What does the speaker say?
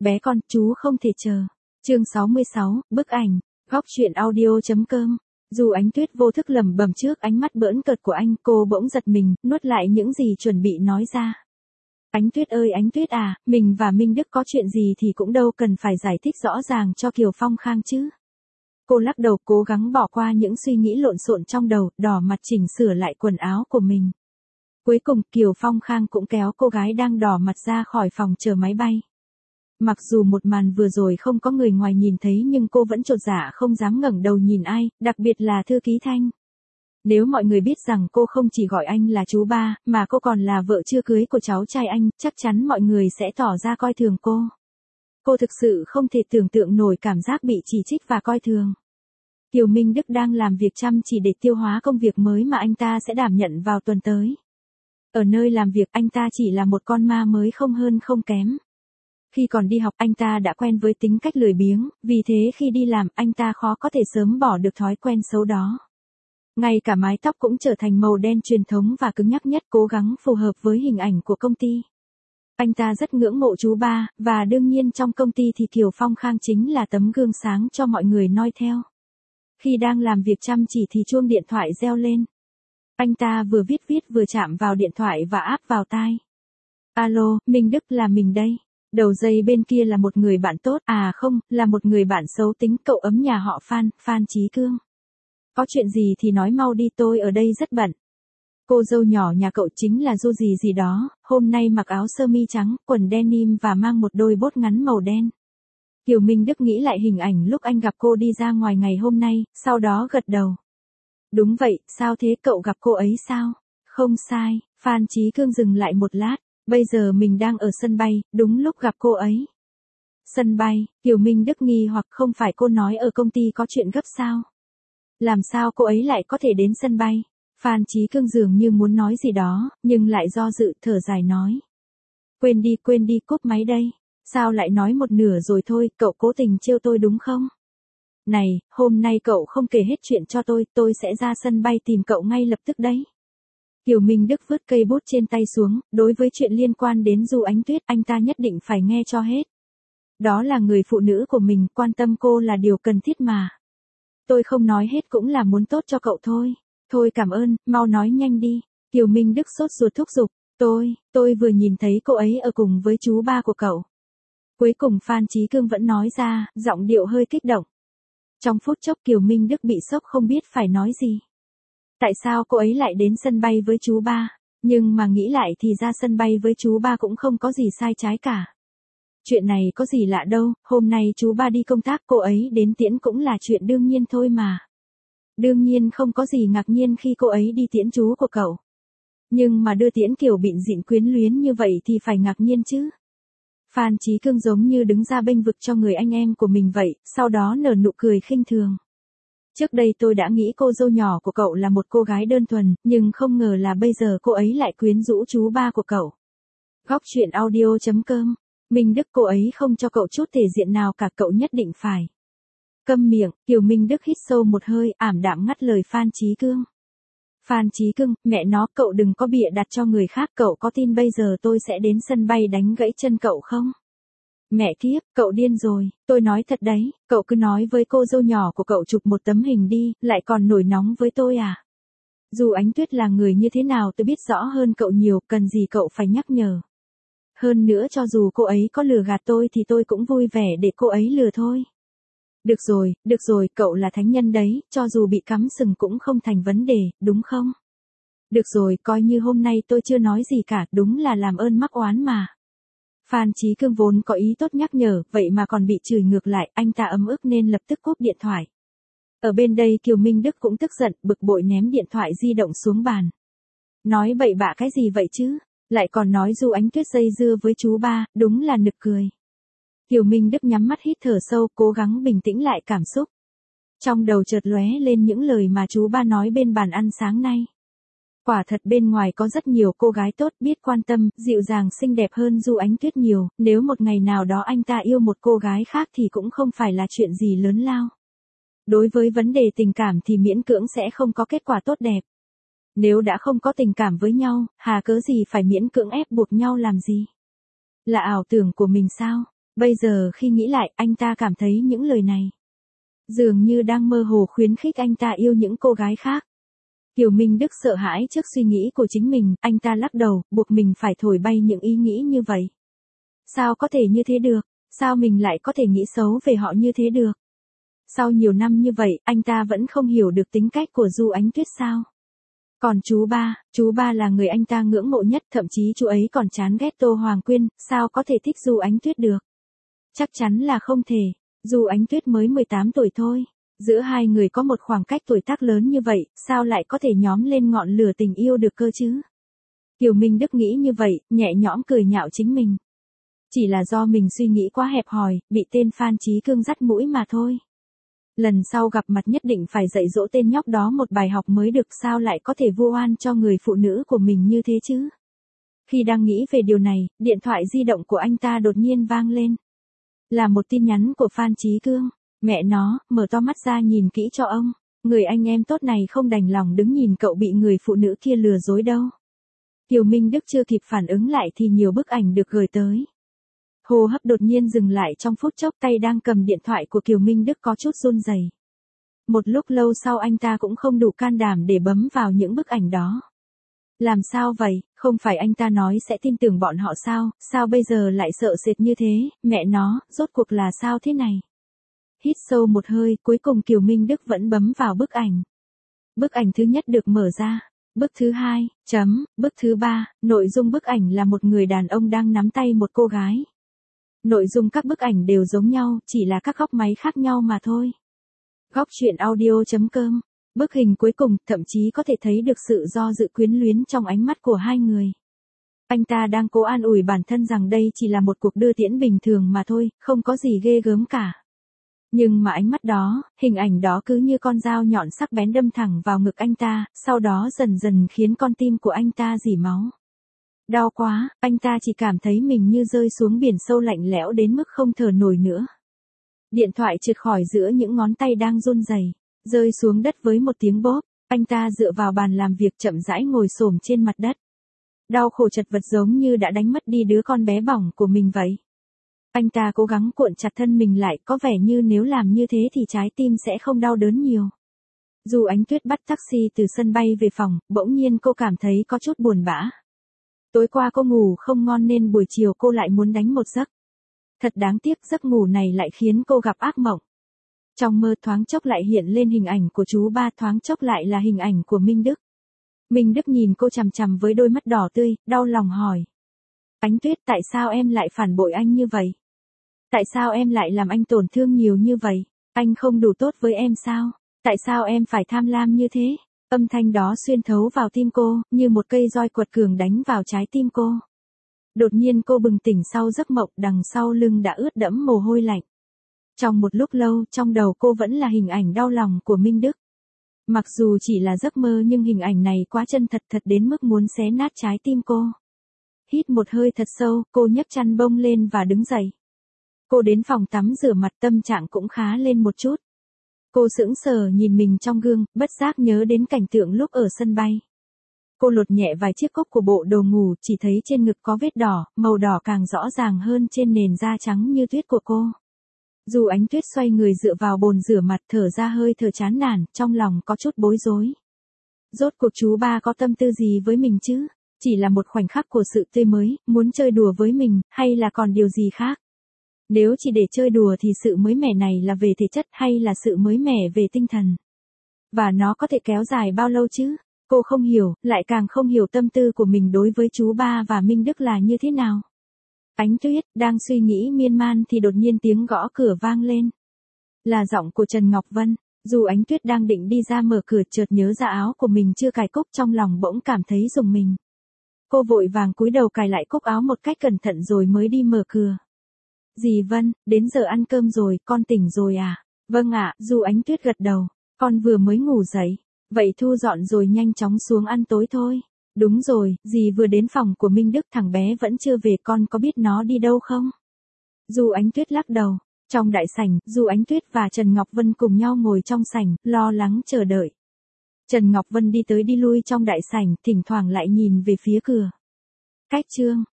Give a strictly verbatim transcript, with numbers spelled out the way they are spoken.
Bé con, chú không thể chờ. Chương sáu mươi sáu, bức ảnh, góc truyện audio chấm com. Dù Ánh Tuyết vô thức lẩm bẩm trước ánh mắt bỡn cợt của anh, cô bỗng giật mình, nuốt lại những gì chuẩn bị nói ra. Ánh Tuyết ơi Ánh Tuyết à, mình và Minh Đức có chuyện gì thì cũng đâu cần phải giải thích rõ ràng cho Kiều Phong Khang chứ. Cô lắc đầu cố gắng bỏ qua những suy nghĩ lộn xộn trong đầu, đỏ mặt chỉnh sửa lại quần áo của mình. Cuối cùng Kiều Phong Khang cũng kéo cô gái đang đỏ mặt ra khỏi phòng chờ máy bay. Mặc dù một màn vừa rồi không có người ngoài nhìn thấy nhưng cô vẫn chột dạ không dám ngẩng đầu nhìn ai, đặc biệt là thư ký Thanh. Nếu mọi người biết rằng cô không chỉ gọi anh là chú ba, mà cô còn là vợ chưa cưới của cháu trai anh, chắc chắn mọi người sẽ tỏ ra coi thường cô. Cô thực sự không thể tưởng tượng nổi cảm giác bị chỉ trích và coi thường. Kiều Minh Đức đang làm việc chăm chỉ để tiêu hóa công việc mới mà anh ta sẽ đảm nhận vào tuần tới. Ở nơi làm việc anh ta chỉ là một con ma mới không hơn không kém. Khi còn đi học anh ta đã quen với tính cách lười biếng, vì thế khi đi làm anh ta khó có thể sớm bỏ được thói quen xấu đó. Ngay cả mái tóc cũng trở thành màu đen truyền thống và cứng nhắc nhất, cố gắng phù hợp với hình ảnh của công ty. Anh ta rất ngưỡng mộ chú ba, và đương nhiên trong công ty thì Kiều Phong Khang chính là tấm gương sáng cho mọi người noi theo. Khi đang làm việc chăm chỉ thì chuông điện thoại reo lên. Anh ta vừa viết viết vừa chạm vào điện thoại và áp vào tai. Alo, Minh Đức là mình đây. Đầu dây bên kia là một người bạn tốt, à không, là một người bạn xấu tính, cậu ấm nhà họ Phan, Phan Chí Cương. Có chuyện gì thì nói mau đi, tôi ở đây rất bận. Cô dâu nhỏ nhà cậu chính là Du gì gì đó, hôm nay mặc áo sơ mi trắng, quần denim và mang một đôi bốt ngắn màu đen. Kiều Minh Đức nghĩ lại hình ảnh lúc anh gặp cô đi ra ngoài ngày hôm nay, sau đó gật đầu. Đúng vậy, sao thế, cậu gặp cô ấy sao? Không sai, Phan Chí Cương dừng lại một lát. Bây giờ mình đang ở sân bay, đúng lúc gặp cô ấy. Sân bay, Kiều Minh Đức nghi hoặc không phải cô nói ở công ty có chuyện gấp sao? Làm sao cô ấy lại có thể đến sân bay? Phan Chí Cương dường như muốn nói gì đó, nhưng lại do dự, thở dài nói. Quên đi, quên đi, cúp máy đây. Sao lại nói một nửa rồi thôi, cậu cố tình trêu tôi đúng không? Này, hôm nay cậu không kể hết chuyện cho tôi, tôi sẽ ra sân bay tìm cậu ngay lập tức đấy. Kiều Minh Đức vứt cây bút trên tay xuống, đối với chuyện liên quan đến Du Ánh Tuyết anh ta nhất định phải nghe cho hết. Đó là người phụ nữ của mình, quan tâm cô là điều cần thiết mà. Tôi không nói hết cũng là muốn tốt cho cậu thôi. Thôi cảm ơn, mau nói nhanh đi. Kiều Minh Đức sốt ruột thúc giục. Tôi, tôi vừa nhìn thấy cô ấy ở cùng với chú ba của cậu. Cuối cùng Phan Chí Cương vẫn nói ra, giọng điệu hơi kích động. Trong phút chốc Kiều Minh Đức bị sốc không biết phải nói gì. Tại sao cô ấy lại đến sân bay với chú ba? Nhưng mà nghĩ lại thì ra sân bay với chú ba cũng không có gì sai trái cả. Chuyện này có gì lạ đâu, hôm nay chú ba đi công tác cô ấy đến tiễn cũng là chuyện đương nhiên thôi mà. Đương nhiên không có gì ngạc nhiên khi cô ấy đi tiễn chú của cậu. Nhưng mà đưa tiễn kiểu bịn dịn quyến luyến như vậy thì phải ngạc nhiên chứ. Phan Chí Cương giống như đứng ra bênh vực cho người anh em của mình vậy, sau đó nở nụ cười khinh thường. Trước đây tôi đã nghĩ cô dâu nhỏ của cậu là một cô gái đơn thuần, nhưng không ngờ là bây giờ cô ấy lại quyến rũ chú ba của cậu. Góc truyện audio chấm com. Minh Đức cô ấy không cho cậu chút thể diện nào cả, cậu nhất định phải. Câm miệng, Kiều Minh Đức hít sâu một hơi, ảm đạm ngắt lời Phan Chí Cương. Phan Chí Cương, mẹ nó, cậu đừng có bịa đặt cho người khác, cậu có tin bây giờ tôi sẽ đến sân bay đánh gãy chân cậu không? Mẹ kiếp, cậu điên rồi, tôi nói thật đấy, cậu cứ nói với cô dâu nhỏ của cậu chụp một tấm hình đi, lại còn nổi nóng với tôi à? Dù Ánh Tuyết là người như thế nào tôi biết rõ hơn cậu nhiều, cần gì cậu phải nhắc nhở. Hơn nữa cho dù cô ấy có lừa gạt tôi thì tôi cũng vui vẻ để cô ấy lừa thôi. Được rồi, được rồi, cậu là thánh nhân đấy, cho dù bị cắm sừng cũng không thành vấn đề, đúng không? Được rồi, coi như hôm nay tôi chưa nói gì cả, đúng là làm ơn mắc oán mà. Phan Chí Cương vốn có ý tốt nhắc nhở, vậy mà còn bị chửi ngược lại, anh ta ấm ức nên lập tức cúp điện thoại. Ở bên đây Kiều Minh Đức cũng tức giận, bực bội ném điện thoại di động xuống bàn. Nói bậy bạ cái gì vậy chứ, lại còn nói Du Ánh Tuyết dây dưa với chú ba, đúng là nực cười. Kiều Minh Đức nhắm mắt hít thở sâu, cố gắng bình tĩnh lại cảm xúc. Trong đầu chợt lóe lên những lời mà chú ba nói bên bàn ăn sáng nay. Quả thật bên ngoài có rất nhiều cô gái tốt, biết quan tâm, dịu dàng xinh đẹp hơn Du Ánh Tuyết nhiều, nếu một ngày nào đó anh ta yêu một cô gái khác thì cũng không phải là chuyện gì lớn lao. Đối với vấn đề tình cảm thì miễn cưỡng sẽ không có kết quả tốt đẹp. Nếu đã không có tình cảm với nhau, hà cớ gì phải miễn cưỡng ép buộc nhau làm gì? Là ảo tưởng của mình sao? Bây giờ khi nghĩ lại, anh ta cảm thấy những lời này dường như đang mơ hồ khuyến khích anh ta yêu những cô gái khác. Kiều Minh Đức sợ hãi trước suy nghĩ của chính mình, anh ta lắc đầu, buộc mình phải thổi bay những ý nghĩ như vậy. Sao có thể như thế được? Sao mình lại có thể nghĩ xấu về họ như thế được? Sau nhiều năm như vậy, anh ta vẫn không hiểu được tính cách của Du Ánh Tuyết sao? Còn chú ba, chú ba là người anh ta ngưỡng mộ nhất, thậm chí chú ấy còn chán ghét Tô Hoàng Quyên, sao có thể thích Du Ánh Tuyết được? Chắc chắn là không thể, Du Ánh Tuyết mới mười tám tuổi thôi. Giữa hai người có một khoảng cách tuổi tác lớn như vậy, sao lại có thể nhóm lên ngọn lửa tình yêu được cơ chứ? Kiều Minh Đức nghĩ như vậy, nhẹ nhõm cười nhạo chính mình. Chỉ là do mình suy nghĩ quá hẹp hòi, bị tên Phan Chí Cương dắt mũi mà thôi. Lần sau gặp mặt nhất định phải dạy dỗ tên nhóc đó một bài học mới được, sao lại có thể vu oan cho người phụ nữ của mình như thế chứ? Khi đang nghĩ về điều này, điện thoại di động của anh ta đột nhiên vang lên. Là một tin nhắn của Phan Chí Cương. Mẹ nó, mở to mắt ra nhìn kỹ cho ông. Người anh em tốt này không đành lòng đứng nhìn cậu bị người phụ nữ kia lừa dối đâu. Kiều Minh Đức chưa kịp phản ứng lại thì nhiều bức ảnh được gửi tới. Hô hấp đột nhiên dừng lại trong phút chốc, tay đang cầm điện thoại của Kiều Minh Đức có chút run rẩy. Một lúc lâu sau anh ta cũng không đủ can đảm để bấm vào những bức ảnh đó. Làm sao vậy, không phải anh ta nói sẽ tin tưởng bọn họ sao, sao bây giờ lại sợ sệt như thế, mẹ nó, rốt cuộc là sao thế này? Hít sâu một hơi, cuối cùng Kiều Minh Đức vẫn bấm vào bức ảnh. Bức ảnh thứ nhất được mở ra. Bức thứ hai, chấm, bức thứ ba, nội dung bức ảnh là một người đàn ông đang nắm tay một cô gái. Nội dung các bức ảnh đều giống nhau, chỉ là các góc máy khác nhau mà thôi. Góc truyện audio chấm com. Bức hình cuối cùng, thậm chí có thể thấy được sự do dự quyến luyến trong ánh mắt của hai người. Anh ta đang cố an ủi bản thân rằng đây chỉ là một cuộc đưa tiễn bình thường mà thôi, không có gì ghê gớm cả. Nhưng mà ánh mắt đó, hình ảnh đó cứ như con dao nhọn sắc bén đâm thẳng vào ngực anh ta, sau đó dần dần khiến con tim của anh ta rỉ máu. Đau quá, anh ta chỉ cảm thấy mình như rơi xuống biển sâu lạnh lẽo đến mức không thở nổi nữa. Điện thoại trượt khỏi giữa những ngón tay đang run rẩy, rơi xuống đất với một tiếng bóp, anh ta dựa vào bàn làm việc chậm rãi ngồi xổm trên mặt đất. Đau khổ chật vật giống như đã đánh mất đi đứa con bé bỏng của mình vậy. Anh ta cố gắng cuộn chặt thân mình lại, có vẻ như nếu làm như thế thì trái tim sẽ không đau đớn nhiều. Du Ánh Tuyết bắt taxi từ sân bay về phòng, bỗng nhiên cô cảm thấy có chút buồn bã. Tối qua cô ngủ không ngon nên buổi chiều cô lại muốn đánh một giấc. Thật đáng tiếc, giấc ngủ này lại khiến cô gặp ác mộng. Trong mơ thoáng chốc lại hiện lên hình ảnh của chú ba, thoáng chốc lại là hình ảnh của Minh Đức. Minh Đức nhìn cô chằm chằm với đôi mắt đỏ tươi, đau lòng hỏi. Ánh Tuyết, tại sao em lại phản bội anh như vậy? Tại sao em lại làm anh tổn thương nhiều như vậy? Anh không đủ tốt với em sao? Tại sao em phải tham lam như thế? Âm thanh đó xuyên thấu vào tim cô, như một cây roi quật cường đánh vào trái tim cô. Đột nhiên cô bừng tỉnh sau giấc mộng, đằng sau lưng đã ướt đẫm mồ hôi lạnh. Trong một lúc lâu, trong đầu cô vẫn là hình ảnh đau lòng của Minh Đức. Mặc dù chỉ là giấc mơ nhưng hình ảnh này quá chân thật thật đến mức muốn xé nát trái tim cô. Hít một hơi thật sâu, cô nhấc chăn bông lên và đứng dậy. Cô đến phòng tắm rửa mặt, tâm trạng cũng khá lên một chút. Cô sững sờ nhìn mình trong gương, bất giác nhớ đến cảnh tượng lúc ở sân bay. Cô lột nhẹ vài chiếc cúc của bộ đồ ngủ, chỉ thấy trên ngực có vết đỏ, màu đỏ càng rõ ràng hơn trên nền da trắng như tuyết của cô. Du Ánh Tuyết xoay người dựa vào bồn rửa mặt, thở ra hơi thở chán nản, trong lòng có chút bối rối. Rốt cuộc chú ba có tâm tư gì với mình chứ? Chỉ là một khoảnh khắc của sự tươi mới, muốn chơi đùa với mình, hay là còn điều gì khác? Nếu chỉ để chơi đùa thì sự mới mẻ này là về thể chất hay là sự mới mẻ về tinh thần? Và nó có thể kéo dài bao lâu chứ? Cô không hiểu, lại càng không hiểu tâm tư của mình đối với chú ba và Minh Đức là như thế nào. Ánh Tuyết đang suy nghĩ miên man thì đột nhiên tiếng gõ cửa vang lên. Là giọng của Trần Ngọc Vân. Dù Ánh Tuyết đang định đi ra mở cửa, chợt nhớ ra áo của mình chưa cài cúc, trong lòng bỗng cảm thấy rùng mình. Cô vội vàng cúi đầu cài lại cúc áo một cách cẩn thận rồi mới đi mở cửa. Dì Vân, đến giờ ăn cơm rồi, con tỉnh rồi à? Vâng ạ, Dù Ánh Tuyết gật đầu. Con vừa mới ngủ dậy. Vậy thu dọn rồi nhanh chóng xuống ăn tối thôi. Đúng rồi, dì vừa đến phòng của Minh Đức, thằng bé vẫn chưa về, con có biết nó đi đâu không? Dù Ánh Tuyết lắc đầu. Trong đại sảnh, Dù Ánh Tuyết và Trần Ngọc Vân cùng nhau ngồi trong sảnh, lo lắng chờ đợi. Trần Ngọc Vân đi tới đi lui trong đại sảnh, thỉnh thoảng lại nhìn về phía cửa. Cách chương